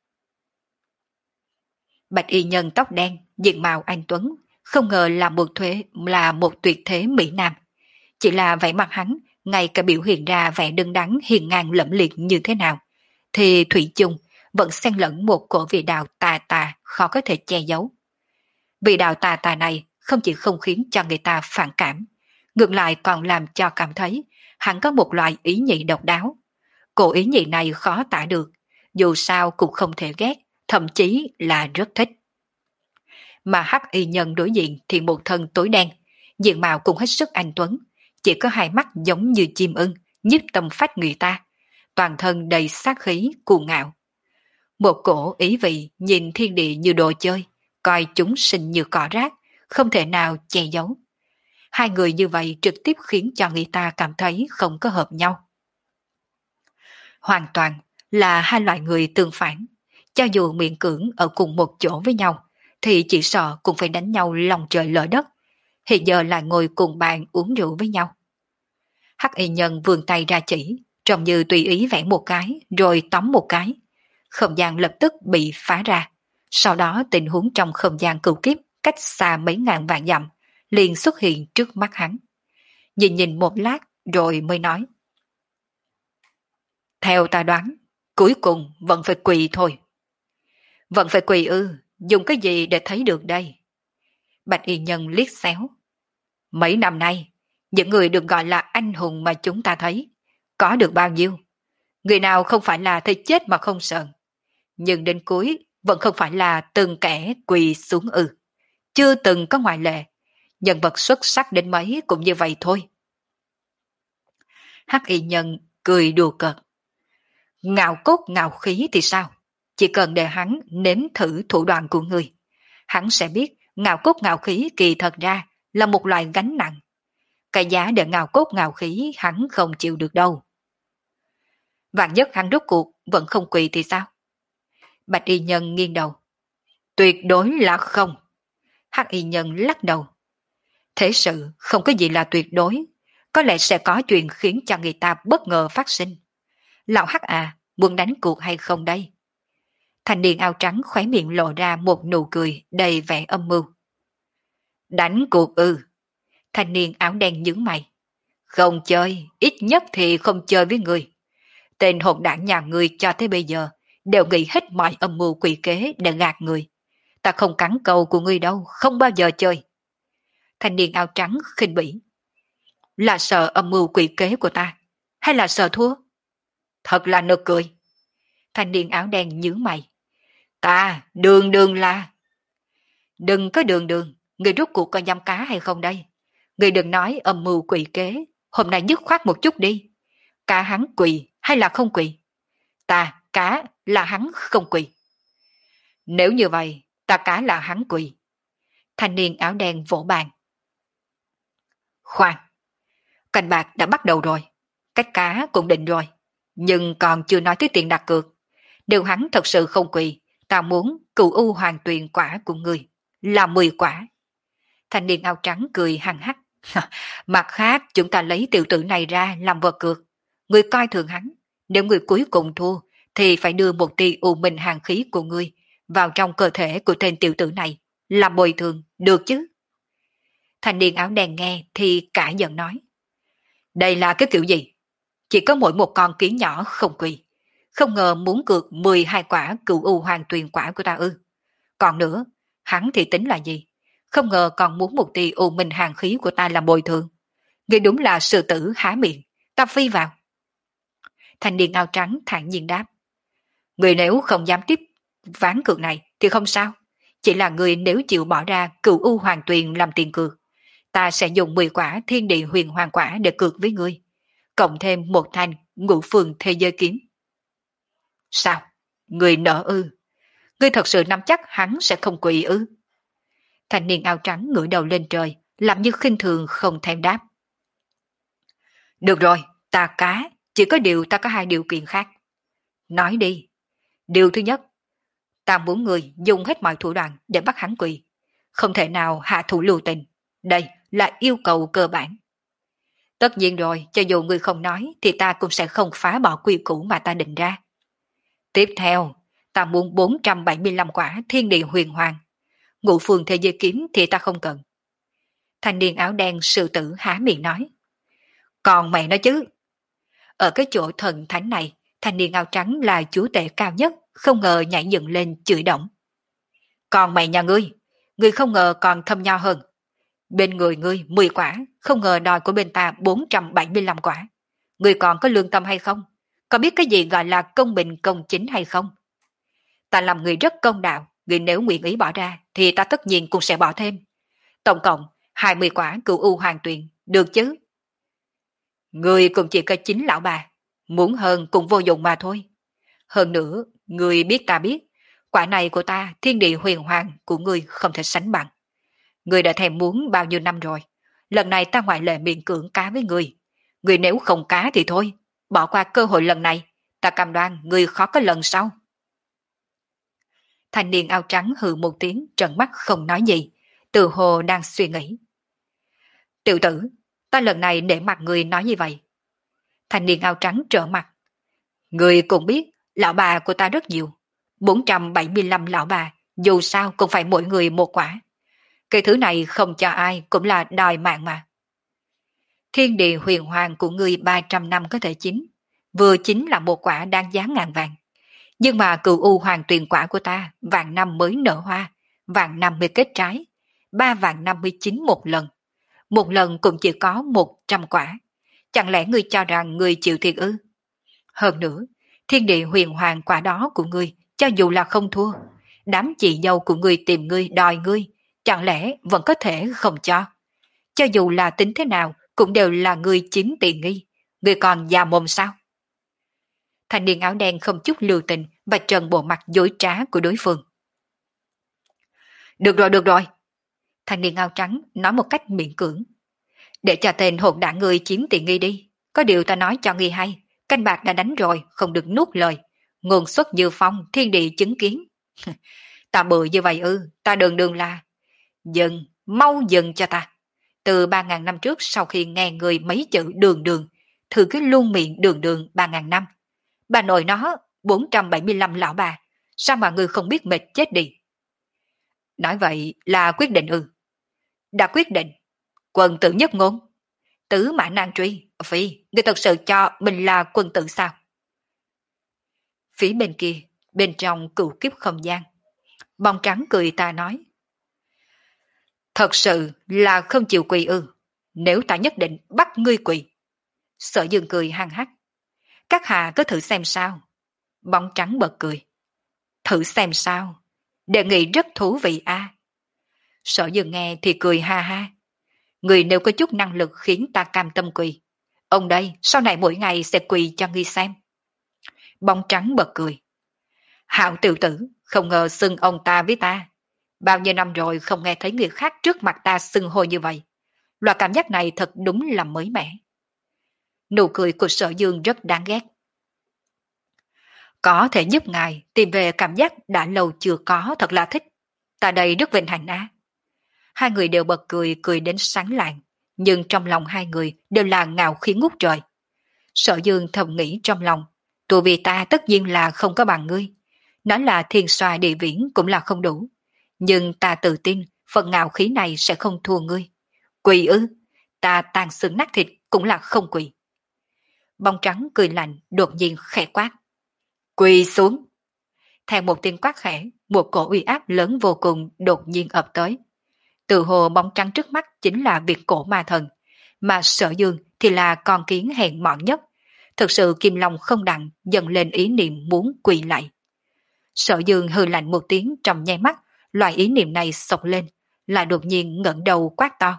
Bạch y nhân tóc đen, diện mạo anh tuấn, không ngờ là một thuế là một tuyệt thế mỹ nam. Chỉ là vẻ mặt hắn, ngay cả biểu hiện ra vẻ đứng đắn hiền ngang lẫm liệt như thế nào, thì thủy chung vẫn xen lẫn một cổ vị đạo tà tà khó có thể che giấu. Vị đạo tà tà này không chỉ không khiến cho người ta phản cảm, ngược lại còn làm cho cảm thấy hắn có một loại ý nhị độc đáo. Cô ý nhị này khó tả được, dù sao cũng không thể ghét, thậm chí là rất thích. Mà hắc y nhân đối diện thì một thân tối đen, diện mạo cũng hết sức anh tuấn, chỉ có hai mắt giống như chim ưng, nhiếp tâm phách người ta, toàn thân đầy sát khí cuồng ngạo. Một cổ ý vị nhìn thiên địa như đồ chơi, coi chúng sinh như cỏ rác, không thể nào che giấu. Hai người như vậy trực tiếp khiến cho người ta cảm thấy không có hợp nhau. Hoàn toàn là hai loại người tương phản, cho dù miễn cưỡng ở cùng một chỗ với nhau, thì chỉ sợ cũng phải đánh nhau lòng trời lỡ đất, hiện giờ lại ngồi cùng bàn uống rượu với nhau. Hắc y nhân vươn tay ra chỉ, trông như tùy ý vẽ một cái, rồi tóm một cái. Không gian lập tức bị phá ra. Sau đó tình huống trong không gian cửu kiếp cách xa mấy ngàn vạn dặm, liền xuất hiện trước mắt hắn. Nhìn nhìn một lát rồi mới nói. Theo ta đoán, cuối cùng vẫn phải quỳ thôi. Vẫn phải quỳ ư, dùng cái gì để thấy được đây? Bạch y nhân liếc xéo. Mấy năm nay, những người được gọi là anh hùng mà chúng ta thấy, có được bao nhiêu? Người nào không phải là thấy chết mà không sợ. Nhưng đến cuối vẫn không phải là từng kẻ quỳ xuống ư. Chưa từng có ngoại lệ. Nhân vật xuất sắc đến mấy cũng như vậy thôi. Hắc y nhân cười đùa cợt. Ngạo cốt ngạo khí thì sao? Chỉ cần để hắn nếm thử thủ đoạn của người. Hắn sẽ biết ngạo cốt ngạo khí kỳ thật ra là một loại gánh nặng. Cái giá để ngạo cốt ngạo khí hắn không chịu được đâu. Vạn nhất hắn rốt cuộc vẫn không quỳ thì sao? Bạch y nhân nghiêng đầu. Tuyệt đối là không. Hắc y nhân lắc đầu. Thế sự không có gì là tuyệt đối. Có lẽ sẽ có chuyện khiến cho người ta bất ngờ phát sinh. Lão Hắc à, muốn đánh cuộc hay không đây? Thanh niên áo trắng khóe miệng lộ ra một nụ cười đầy vẻ âm mưu. Đánh cuộc ư? Thanh niên áo đen nhướng mày. Không chơi, ít nhất thì không chơi với người. Tên hỗn đảng nhà người cho tới bây giờ đều nghĩ hết mọi âm mưu quỷ kế để gạt người. Ta không cắn câu của ngươi đâu, không bao giờ chơi. Thanh niên áo trắng khinh bỉ. Là sợ âm mưu quỷ kế của ta, hay là sợ thua? Thật là nực cười. Thanh niên áo đen nhướng mày. Ta đường đường là... Đừng có đường đường, người rút cuộc có dăm cá hay không đây? Người đừng nói âm mưu quỷ kế, hôm nay dứt khoát một chút đi. Cả hắn quỳ hay là không quỳ? Ta cá là hắn không quỳ. Nếu như vậy, ta cá là hắn quỳ. Thanh niên áo đen vỗ bàn. Khoan, canh bạc đã bắt đầu rồi, cách cá cũng định rồi, nhưng còn chưa nói tới tiền đặt cược. Nếu hắn thật sự không quỳ, ta muốn cửu u hoàng tuyền quả của người là mười quả. Thanh niên áo trắng cười hằng hắc. Mặt khác chúng ta lấy tiểu tử này ra làm vật cược. Người coi thường hắn, nếu người cuối cùng thua thì phải đưa một tia u minh hàng khí của ngươi vào trong cơ thể của tên tiểu tử này, làm bồi thường, được chứ? Thanh niên áo đen nghe thì cả giận nói. Đây là cái kiểu gì? Chỉ có mỗi một con kiến nhỏ không quỳ. Không ngờ muốn cược mười hai quả cửu u hoàng tuyền quả của ta ư. Còn nữa, hắn thì tính là gì? Không ngờ còn muốn một tia u minh hàng khí của ta làm bồi thường. Ngươi đúng là sư tử há miệng, ta phi vào. Thanh niên áo trắng thản nhiên đáp. Người nếu không dám tiếp ván cược này thì không sao. Chỉ là người nếu chịu bỏ ra cửu u hoàng tuyền làm tiền cược, ta sẽ dùng mười quả thiên địa huyền hoàng quả để cược với ngươi, cộng thêm một thanh ngũ phường thế giới kiếm. Sao? Người nỡ ư? Ngươi thật sự nắm chắc hắn sẽ không quỳ ư? Thanh niên áo trắng ngửa đầu lên trời, làm như khinh thường không thèm đáp. Được rồi, ta cá, chỉ có điều ta có hai điều kiện khác. Nói đi. Điều thứ nhất, ta muốn người dùng hết mọi thủ đoạn để bắt hắn quỳ. Không thể nào hạ thủ lưu tình. Đây là yêu cầu cơ bản. Tất nhiên rồi, cho dù người không nói thì ta cũng sẽ không phá bỏ quy củ mà ta định ra. Tiếp theo, ta muốn bốn trăm bảy mươi lăm quả thiên địa huyền hoàng. Ngũ phương thế giới kiếm thì ta không cần. Thanh niên áo đen sư tử há miệng nói. Còn mẹ nói chứ. Ở cái chỗ thần thánh này, thanh niên áo trắng là chúa tể cao nhất, không ngờ nhảy dựng lên chửi động. Còn mày nhà ngươi, ngươi không ngờ còn thâm nho hơn. Bên người ngươi mười quả, không ngờ đòi của bên ta bốn trăm bảy mươi lăm quả. Ngươi còn có lương tâm hay không? Có biết cái gì gọi là công bình công chính hay không? Ta làm người rất công đạo, người nếu nguyện ý bỏ ra thì ta tất nhiên cũng sẽ bỏ thêm. Tổng cộng hai mươi quả cửu u hoàng tuyền, được chứ? Người cũng chỉ có chín lão bà, muốn hơn cũng vô dụng mà thôi. Hơn nữa, người biết ta biết, quả này của ta thiên địa huyền hoàng của người không thể sánh bằng. Người đã thèm muốn bao nhiêu năm rồi, lần này ta ngoại lệ miễn cưỡng cá với người. Người nếu không cá thì thôi, bỏ qua cơ hội lần này, ta cam đoan người khó có lần sau. Thanh niên áo trắng hừ một tiếng, trợn mắt không nói gì, từ hồ đang suy nghĩ. Tiểu tử, ta lần này để mặt người nói như vậy. Thanh niên áo trắng trở mặt. Người cũng biết, lão bà của ta rất nhiều. bốn trăm bảy mươi lăm lão bà, dù sao cũng phải mỗi người một quả. Cái thứ này không cho ai cũng là đòi mạng mà. Thiên địa huyền hoàng của ngươi ba trăm năm có thể chín, vừa chính là một quả đáng giá ngàn vàng. Nhưng mà cửu u hoàng tuyền quả của ta vạn năm mới nở hoa, vạn năm mới kết trái, ba vạn năm mới chín một lần. Một lần cũng chỉ có một trăm quả. Chẳng lẽ ngươi cho rằng ngươi chịu thiệt ư? Hơn nữa, thiên địa huyền hoàng quả đó của ngươi, cho dù là không thua, đám chị dâu của ngươi tìm ngươi đòi ngươi, chẳng lẽ vẫn có thể không cho? Cho dù là tính thế nào, cũng đều là ngươi chiếm tiện nghi, ngươi còn già mồm sao? Thanh niên áo đen không chút lưu tình và trần bộ mặt dối trá của đối phương. Được rồi, được rồi. Thanh niên áo trắng nói một cách miễn cưỡng. Để cho tên hỗn đản ngươi chiếm tiện nghi đi. Có điều ta nói cho ngươi hay, canh bạc đã đánh rồi, không được nuốt lời. Nguồn xuất như phong, thiên địa chứng kiến. Ta bự như vậy ư, ta đường đường là. Dừng, mau dừng cho ta. Từ ba ngàn năm trước sau khi nghe người mấy chữ đường đường, thử cái luôn miệng đường đường ba ngàn năm. Bà nội nó, bốn trăm bảy mươi lăm lão bà, sao mà ngươi không biết mệt chết đi. Nói vậy là quyết định ư. Đã quyết định, quân tử nhất ngôn. Tứ mã nan truy, phi, ngươi thật sự cho mình là quân tử sao? Phía bên kia, bên trong cửu kiếp không gian, bóng trắng cười ta nói. Thật sự là không chịu quỳ ư, nếu ta nhất định bắt ngươi quỳ. Sở Dương cười hăng hắc. Các hạ cứ thử xem sao. Bóng trắng bật cười. Thử xem sao. Đề nghị rất thú vị a. À. Sở Dương nghe thì cười ha ha. Người nếu có chút năng lực khiến ta cam tâm quỳ. Ông đây sau này mỗi ngày sẽ quỳ cho ngươi xem. Bóng trắng bật cười. Hạo tiểu tử, không ngờ xưng ông ta với ta. Bao nhiêu năm rồi không nghe thấy người khác trước mặt ta xưng hô như vậy. Loại cảm giác này thật đúng là mới mẻ. Nụ cười của Sở Dương rất đáng ghét. Có thể giúp ngài tìm về cảm giác đã lâu chưa có, thật là thích. Ta đây rất vinh hạnh á. Hai người đều bật cười, cười đến sáng lạng, nhưng trong lòng hai người đều là ngạo khí ngút trời. Sở Dương thầm nghĩ trong lòng, tụi vì ta tất nhiên là không có bằng ngươi. Nói là thiên xoa địa viễn cũng là không đủ. Nhưng ta tự tin phần ngạo khí này sẽ không thua ngươi. Quỳ ư, ta tàn xương nát thịt cũng là không quỳ. Bông trắng cười lạnh đột nhiên khẽ quát. Quỳ xuống. Theo một tiếng quát khẽ, một cổ uy áp lớn vô cùng đột nhiên ập tới. Từ hồ bóng trắng trước mắt chính là Việt cổ ma thần, mà Sở Dương thì là con kiến hèn mọn nhất. Thực sự Kim Long không đặng dần lên ý niệm muốn quỳ lại. Sở Dương hừ lạnh một tiếng trong nháy mắt, loại ý niệm này sộc lên, lại đột nhiên ngẩng đầu quát to.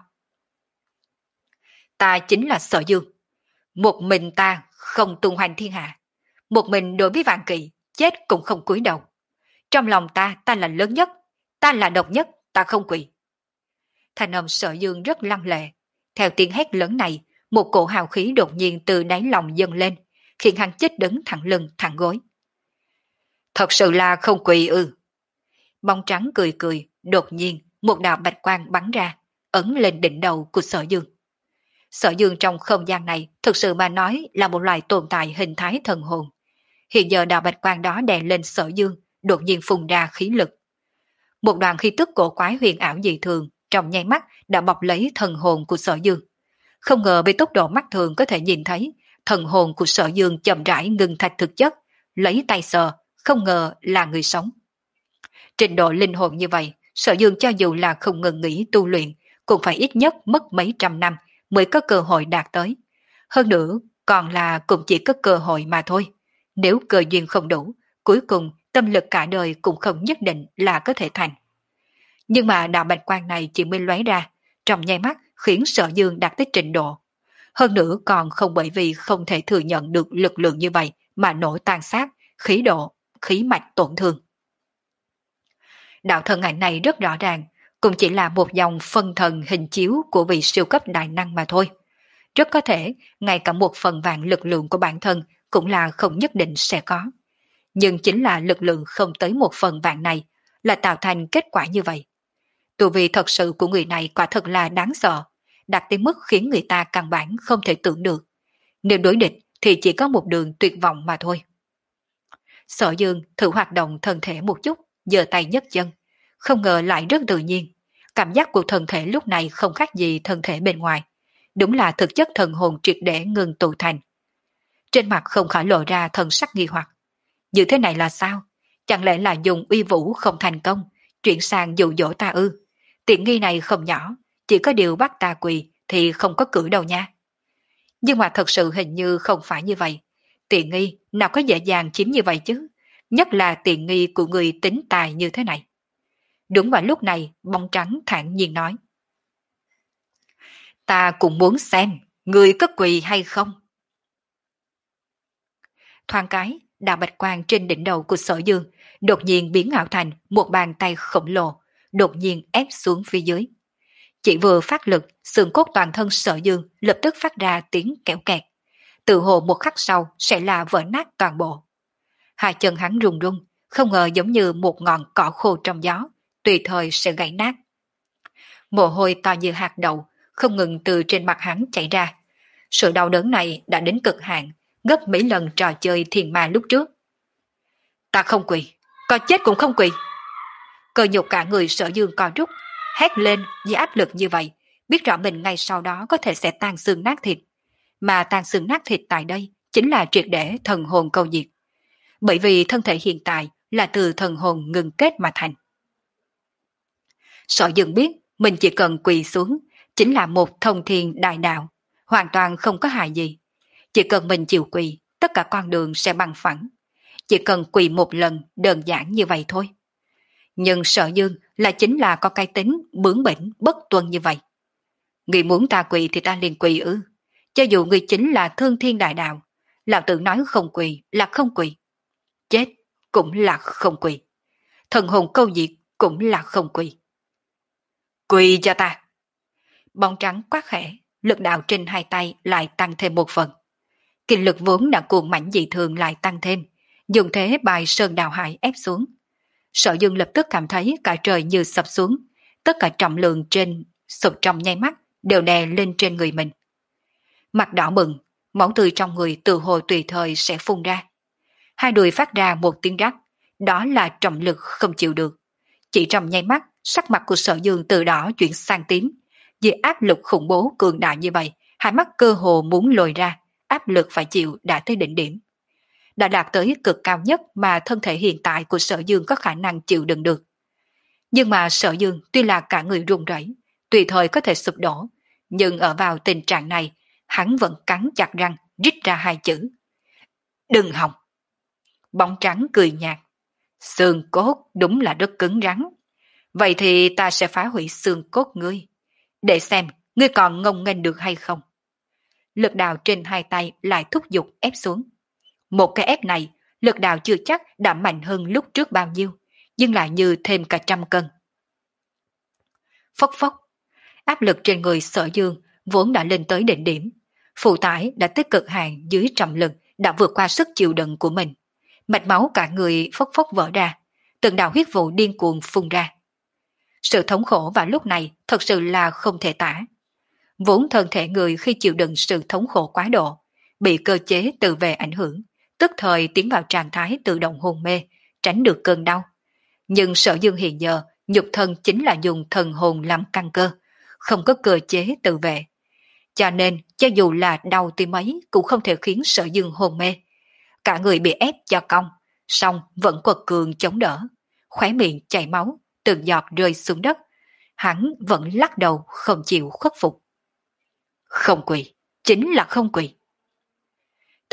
Ta chính là Sở Dương. Một mình ta không tung hoành thiên hạ. Một mình đối với vạn kỵ, chết cũng không cúi đầu. Trong lòng ta, ta là lớn nhất, ta là độc nhất, ta không quỳ. Thanh âm Sở Dương rất lăng lệ. Theo tiếng hét lớn này, một cổ hào khí đột nhiên từ đáy lòng dâng lên, khiến hắn chết đứng thẳng lưng thẳng gối. Thật sự là không quỳ ư. Bóng trắng cười cười, đột nhiên một đạo bạch quang bắn ra, ấn lên đỉnh đầu của Sở Dương. Sở Dương trong không gian này thực sự mà nói là một loài tồn tại hình thái thần hồn. Hiện giờ đạo bạch quang đó đè lên Sở Dương, đột nhiên phun ra khí lực. Một đoàn khí tức cổ quái huyền ảo dị thường trong nháy mắt đã bọc lấy thần hồn của Sở Dương. Không ngờ với tốc độ mắt thường có thể nhìn thấy, thần hồn của Sở Dương chậm rãi ngừng thạch thực chất, lấy tay sờ, không ngờ là người sống. Trình độ linh hồn như vậy, Sở Dương cho dù là không ngừng nghỉ tu luyện, cũng phải ít nhất mất mấy trăm năm mới có cơ hội đạt tới. Hơn nữa, còn là cũng chỉ có cơ hội mà thôi. Nếu cơ duyên không đủ, cuối cùng tâm lực cả đời cũng không nhất định là có thể thành. Nhưng mà đạo bạch quang này chỉ mới lóe ra, trong nháy mắt khiến Sở Dương đạt tới trình độ. Hơn nữa còn không bởi vì không thể thừa nhận được lực lượng như vậy mà nổ tàn sát, khí độ, khí mạch tổn thương. Đạo thân ảnh này rất rõ ràng, cũng chỉ là một dòng phân thần hình chiếu của vị siêu cấp đại năng mà thôi. Rất có thể, ngay cả một phần vạn lực lượng của bản thân cũng là không nhất định sẽ có. Nhưng chính là lực lượng không tới một phần vạn này là tạo thành kết quả như vậy. Tu vi thật sự của người này quả thật là đáng sợ, đạt tới mức khiến người ta căn bản không thể tưởng được. Nếu đối địch thì chỉ có một đường tuyệt vọng mà thôi. Sở Dương thử hoạt động thân thể một chút, giơ tay nhấc chân, không ngờ lại rất tự nhiên. Cảm giác của thân thể lúc này không khác gì thân thể bên ngoài. Đúng là thực chất thần hồn triệt để ngừng tụ thành. Trên mặt không khỏi lộ ra thần sắc nghi hoặc. Như thế này là sao? Chẳng lẽ là dùng uy vũ không thành công, chuyển sang dụ dỗ ta ư? Tiện nghi này không nhỏ, chỉ có điều bắt ta quỳ thì không có cử đâu nha. Nhưng mà thật sự hình như không phải như vậy. Tiện nghi nào có dễ dàng chiếm như vậy chứ? Nhất là tiện nghi của người tính tài như thế này. Đúng vào lúc này, bóng trắng thản nhiên nói. Ta cũng muốn xem, người có quỳ hay không? Thoáng cái, đạo bạch quang trên đỉnh đầu của Sở Dương đột nhiên biến ảo thành một bàn tay khổng lồ, đột nhiên ép xuống phía dưới. Chỉ vừa phát lực, xương cốt toàn thân Sở Dương lập tức phát ra tiếng kẽo kẹt. Tự hồ một khắc sau sẽ là vỡ nát toàn bộ. Hai chân hắn rung rung, không ngờ giống như một ngọn cỏ khô trong gió, tùy thời sẽ gãy nát. Mồ hôi to như hạt đậu, không ngừng từ trên mặt hắn chảy ra. Sự đau đớn này đã đến cực hạn, gấp mấy lần trò chơi thiền ma lúc trước. Ta không quỳ, có chết cũng không quỳ. Cơ nhục cả người Sở Dương co rút, hét lên với áp lực như vậy, biết rõ mình ngay sau đó có thể sẽ tan xương nát thịt. Mà tan xương nát thịt tại đây chính là triệt để thần hồn câu diệt. Bởi vì thân thể hiện tại là từ thần hồn ngừng kết mà thành. Sở Dương biết mình chỉ cần quỳ xuống chính là một thông thiên đại đạo, hoàn toàn không có hại gì. Chỉ cần mình chịu quỳ, tất cả con đường sẽ bằng phẳng. Chỉ cần quỳ một lần đơn giản như vậy thôi. Nhưng Sở Dương là chính là có cái tính bướng bỉnh bất tuân như vậy. Người muốn ta quỳ thì ta liền quỳ ư? Cho dù người chính là thương thiên đại đạo, lão tử nói không quỳ là không quỳ. Chết cũng là không quỳ. Thần hồn câu diệt cũng là không quỳ. Quỳ cho ta! Bóng trắng quát khẽ, lực đạo trên hai tay lại tăng thêm một phần. Kinh lực vốn đã cuồng mãnh dị thường lại tăng thêm, dùng thế bài sơn đào hải ép xuống. Sở Dương lập tức cảm thấy cả trời như sập xuống, tất cả trọng lượng trên sụp trong nháy mắt đều đè lên trên người mình. Mặt đỏ bừng, máu tươi trong người từ hồ tùy thời sẽ phun ra. Hai đùi phát ra một tiếng rắc, đó là trọng lực không chịu được. Chỉ trong nháy mắt, sắc mặt của Sở Dương từ đỏ chuyển sang tím. Vì áp lực khủng bố cường đại như vậy, hai mắt cơ hồ muốn lồi ra, áp lực phải chịu đã tới đỉnh điểm. Đã đạt tới cực cao nhất mà thân thể hiện tại của Sở Dương có khả năng chịu đựng được. Nhưng mà Sở Dương tuy là cả người run rẩy, tùy thời có thể sụp đổ, nhưng ở vào tình trạng này, hắn vẫn cắn chặt răng, rít ra hai chữ. Đừng hòng! Bóng trắng cười nhạt. Xương cốt đúng là rất cứng rắn. Vậy thì ta sẽ phá hủy xương cốt ngươi, để xem ngươi còn ngông nghênh được hay không. Lực đạo trên hai tay lại thúc giục ép xuống. Một cái ép này, lực đạo chưa chắc đã mạnh hơn lúc trước bao nhiêu, nhưng lại như thêm cả trăm cân. Phốc phốc, áp lực trên người Sở Dương vốn đã lên tới đỉnh điểm. Phụ tải đã tới cực hạn dưới trọng lực đã vượt qua sức chịu đựng của mình. Mạch máu cả người phốc phốc vỡ ra, từng đạo huyết vụ điên cuồng phun ra. Sự thống khổ vào lúc này thật sự là không thể tả. Vốn thân thể người khi chịu đựng sự thống khổ quá độ, bị cơ chế tự về ảnh hưởng, tức thời tiến vào trạng thái tự động hôn mê, tránh được cơn đau. Nhưng Sở Dương hiện giờ, nhục thân chính là dùng thần hồn làm căn cơ, không có cơ chế tự vệ. Cho nên, cho dù là đau tới mấy cũng không thể khiến Sở Dương hôn mê. Cả người bị ép cho cong, song vẫn quật cường chống đỡ, khóe miệng chảy máu, từng giọt rơi xuống đất. Hắn vẫn lắc đầu không chịu khuất phục. Không quỳ, chính là không quỳ.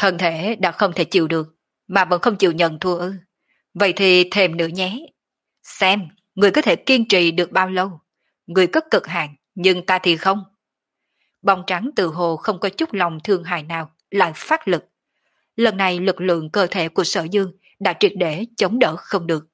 Thân thể đã không thể chịu được, mà vẫn không chịu nhận thua ư. Vậy thì thêm nữa nhé. Xem, người có thể kiên trì được bao lâu. Người có cực hạn, nhưng ta thì không. Bóng trắng tự hồ không có chút lòng thương hại nào, lại phát lực. Lần này lực lượng cơ thể của Sở Dương đã triệt để chống đỡ không được.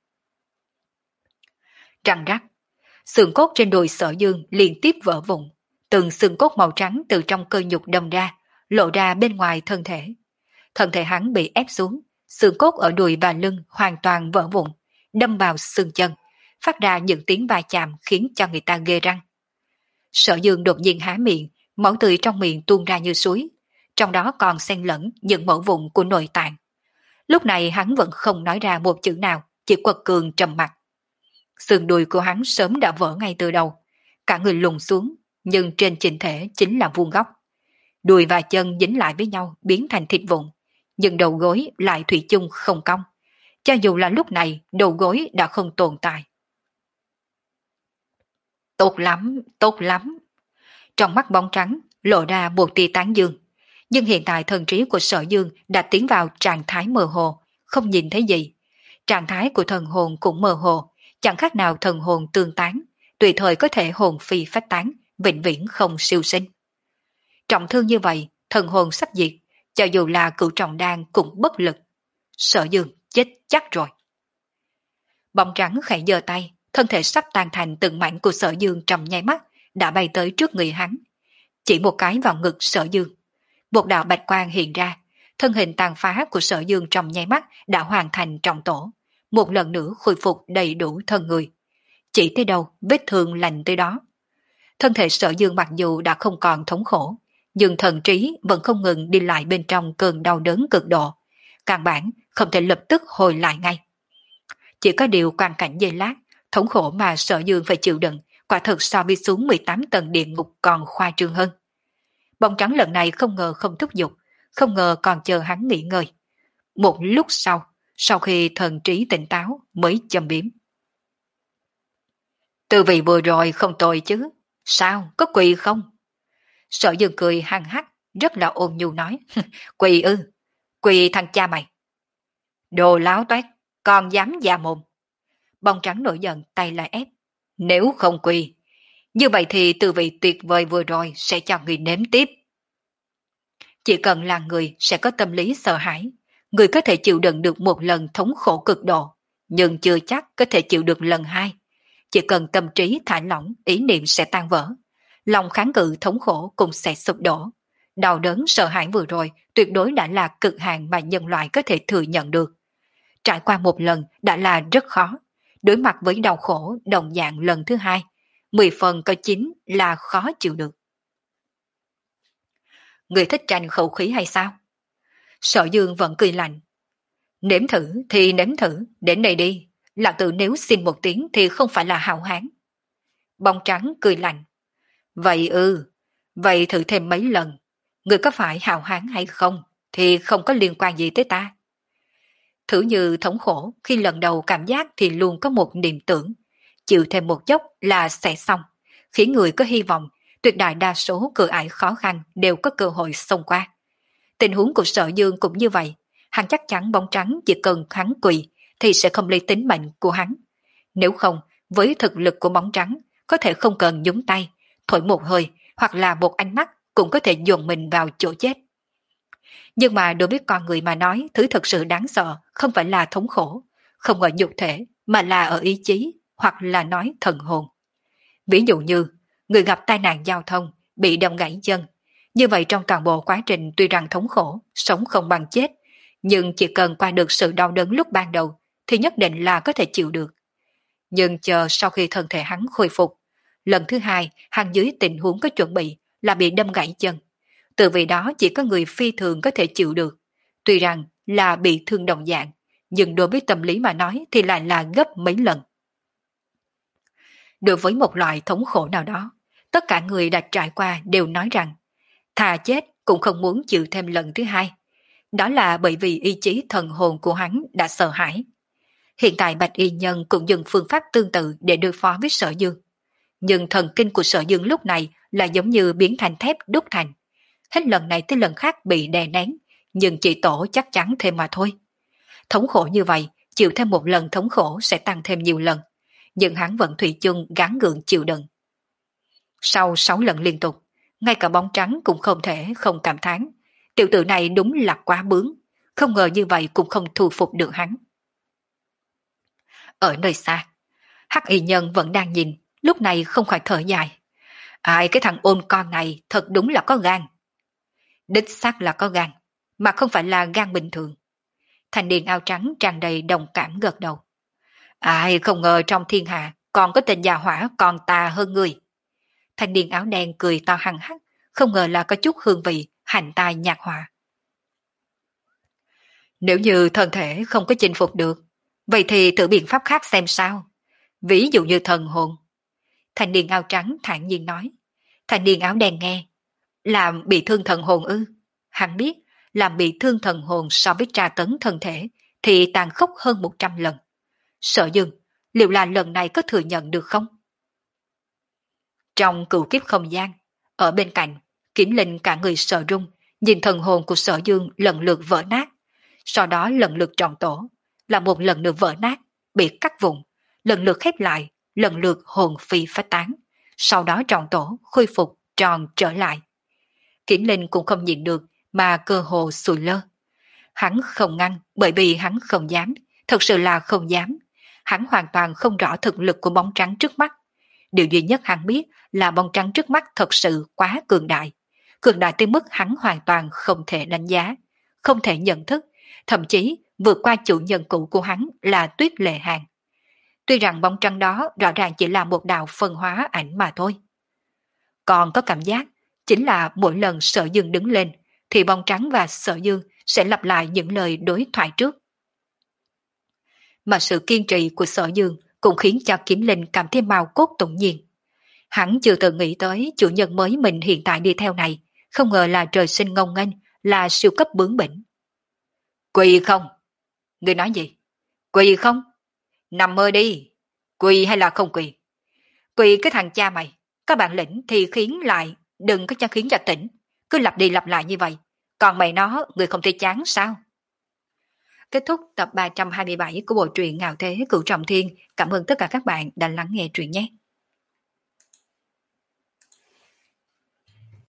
Răng rắc, xương cốt trên đùi Sở Dương liên tiếp vỡ vụn. Từng xương cốt màu trắng từ trong cơ nhục đâm ra, lộ ra bên ngoài thân thể. Thân thể hắn bị ép xuống, xương cốt ở đùi và lưng hoàn toàn vỡ vụn, đâm vào xương chân, phát ra những tiếng va chạm khiến cho người ta ghê răng. Sở Dương đột nhiên há miệng, máu tươi trong miệng tuôn ra như suối, trong đó còn xen lẫn những mẫu vụn của nội tạng. Lúc này hắn vẫn không nói ra một chữ nào, chỉ quật cường trầm mặc. Xương đùi của hắn sớm đã vỡ ngay từ đầu, cả người lùn xuống, nhưng trên chỉnh thể chính là vuông góc. Đùi và chân dính lại với nhau biến thành thịt vụn, nhưng đầu gối lại thủy chung không cong. Cho dù là lúc này đầu gối đã không tồn tại. Tốt lắm, tốt lắm. Trong mắt bóng trắng lộ ra một tia tán dương. Nhưng hiện tại thần trí của Sở Dương đã tiến vào trạng thái mơ hồ, không nhìn thấy gì. Trạng thái của thần hồn cũng mơ hồ, chẳng khác nào thần hồn tương tán, tùy thời có thể hồn phi phách tán, vĩnh viễn không siêu sinh. Trọng thương như vậy, thần hồn sắp diệt, cho dù là cửu trọng đan cũng bất lực. Sở Dương chết chắc rồi. Bóng trắng khẽ giơ tay, thân thể sắp tan thành từng mảnh của Sở Dương trong nháy mắt đã bay tới trước người hắn. Chỉ một cái vào ngực Sở Dương. Một đạo bạch quang hiện ra, thân hình tàn phá của Sở Dương trong nháy mắt đã hoàn thành trọng tổ, một lần nữa khôi phục đầy đủ thân người. Chỉ tới đâu vết thương lành tới đó. Thân thể Sở Dương mặc dù đã không còn thống khổ, nhưng thần trí vẫn không ngừng đi lại bên trong cơn đau đớn cực độ. Căn bản không thể lập tức hồi lại ngay. Chỉ có điều quan cảnh giây lát, thống khổ mà Sở Dương phải chịu đựng quả thực so với xuống mười tám tầng địa ngục còn khoa trương hơn. Bóng trắng lần này không ngờ không thúc giục, không ngờ còn chờ hắn nghỉ ngơi. Một lúc sau, sau khi thần trí tỉnh táo mới châm biếm. Từ vị vừa rồi không tồi chứ, sao, có quỳ không? Sở Dương cười hăng hắc, rất là ôn nhu nói, quỳ ư, quỳ thằng cha mày. Đồ láo toét, còn dám già mồm. Bóng trắng nổi giận tay lại ép, nếu không quỳ, như vậy thì từ vị tuyệt vời vừa rồi sẽ cho người nếm tiếp. Chỉ cần là người sẽ có tâm lý sợ hãi, người có thể chịu đựng được một lần thống khổ cực độ, nhưng chưa chắc có thể chịu được lần hai. Chỉ cần tâm trí thả lỏng, ý niệm sẽ tan vỡ, lòng kháng cự thống khổ cũng sẽ sụp đổ. Đau đớn sợ hãi vừa rồi tuyệt đối đã là cực hạn mà nhân loại có thể thừa nhận được. Trải qua một lần đã là rất khó, đối mặt với đau khổ đồng dạng lần thứ hai, mười phần có chín là khó chịu được. Người thích tranh khẩu khí hay sao? Sở Dương vẫn cười lạnh. Nếm thử thì nếm thử, đến đây đi. Lão tử nếu xin một tiếng thì không phải là hào hán. Bóng trắng cười lạnh. Vậy ư, vậy thử thêm mấy lần. Người có phải hào hán hay không thì không có liên quan gì tới ta. Thử như thống khổ, khi lần đầu cảm giác thì luôn có một niềm tưởng. Chịu thêm một chốc là sẽ xong, khiến người có hy vọng. Tuyệt đại đa số cửa ải khó khăn đều có cơ hội xông qua. Tình huống của Sở Dương cũng như vậy, hắn chắc chắn bóng trắng chỉ cần hắn quỳ thì sẽ không lấy tính mệnh của hắn. Nếu không, với thực lực của bóng trắng, có thể không cần nhúng tay, thổi một hơi hoặc là một ánh mắt cũng có thể dồn mình vào chỗ chết. Nhưng mà đối với con người mà nói, thứ thực sự đáng sợ không phải là thống khổ, không ở nhục thể mà là ở ý chí hoặc là nói thần hồn. Ví dụ như người gặp tai nạn giao thông, bị đâm gãy chân. Như vậy trong toàn bộ quá trình tuy rằng thống khổ, sống không bằng chết, nhưng chỉ cần qua được sự đau đớn lúc ban đầu thì nhất định là có thể chịu được. Nhưng chờ sau khi thân thể hắn khôi phục, lần thứ hai hắn dưới tình huống có chuẩn bị là bị đâm gãy chân. Từ vì đó chỉ có người phi thường có thể chịu được. Tuy rằng là bị thương đồng dạng, nhưng đối với tâm lý mà nói thì lại là gấp mấy lần. Đối với một loại thống khổ nào đó, tất cả người đã trải qua đều nói rằng thà chết cũng không muốn chịu thêm lần thứ hai. Đó là bởi vì ý chí thần hồn của hắn đã sợ hãi. Hiện tại Bạch Y Nhân cũng dùng phương pháp tương tự để đối phó với Sở Dương. Nhưng thần kinh của Sở Dương lúc này là giống như biến thành thép đúc thành. Hết lần này tới lần khác bị đè nén, nhưng chỉ tổ chắc chắn thêm mà thôi. Thống khổ như vậy, chịu thêm một lần thống khổ sẽ tăng thêm nhiều lần, nhưng hắn vẫn thủy chung gắng gượng chịu đựng. Sau sáu lần liên tục, ngay cả bóng trắng cũng không thể không cảm thán. Tiểu tử này đúng là quá bướng, không ngờ như vậy cũng không thu phục được hắn. Ở nơi xa, Hắc Y Nhân vẫn đang nhìn, lúc này không khỏi thở dài. Ai, cái thằng ôn con này thật đúng là có gan. Đích xác là có gan, mà không phải là gan bình thường. Thanh niên áo trắng tràn đầy đồng cảm gật đầu. Ai không ngờ trong thiên hạ còn có tên già hỏa còn tà hơn người. Thanh niên áo đen cười to hăng hắc, không ngờ là có chút hương vị hành tai nhạc họa. Nếu như thân thể không có chinh phục được, vậy thì thử biện pháp khác xem sao. Ví dụ như thần hồn. Thanh niên áo trắng thản nhiên nói. Thanh niên áo đen nghe. Làm bị thương thần hồn ư? Hắn biết, làm bị thương thần hồn so với tra tấn thân thể thì tàn khốc hơn một trăm lần. Sợ dừng, liệu là lần này có thừa nhận được không? Trong cửu kiếp không gian, ở bên cạnh, Kiếm Linh cả người sợ run, nhìn thần hồn của Sở Dương lần lượt vỡ nát, sau đó lần lượt tròn tổ, là một lần nữa vỡ nát, bị cắt vụn, lần lượt khép lại, lần lượt hồn phi phách tán, sau đó tròn tổ, khôi phục, tròn trở lại. Kiếm Linh cũng không nhịn được mà cơ hồ sùi lơ. Hắn không ngăn bởi vì hắn không dám, thật sự là không dám. Hắn hoàn toàn không rõ thực lực của bóng trắng trước mắt. Điều duy nhất hắn biết là bóng trắng trước mắt thật sự quá cường đại. Cường đại tới mức hắn hoàn toàn không thể đánh giá, không thể nhận thức, thậm chí vượt qua chủ nhân cũ của hắn là Tuyết Lệ Hàng. Tuy rằng bóng trắng đó rõ ràng chỉ là một đạo phân hóa ảnh mà thôi. Còn có cảm giác chính là mỗi lần Sở Dương đứng lên thì bóng trắng và Sở Dương sẽ lặp lại những lời đối thoại trước. Mà sự kiên trì của Sở Dương cũng khiến cho Kiếm Linh cảm thấy mao cốt tủng nhiên. Hắn chưa từng nghĩ tới chủ nhân mới mình hiện tại đi theo này, không ngờ là trời sinh ngông nghênh, là siêu cấp bướng bỉnh. Quỳ không? Ngươi nói gì? Quỳ không? Nằm mơ đi. Quỳ hay là không quỳ? Quỳ cái thằng cha mày, các bạn lĩnh thì khiến lại, đừng có cho khiến cho tỉnh, cứ lặp đi lặp lại như vậy. Còn mày nó, người không thấy chán sao? Kết thúc tập ba trăm hai mươi bảy của bộ truyện Ngạo Thế Cửu Trọng Thiên. Cảm ơn tất cả các bạn đã lắng nghe truyện nhé.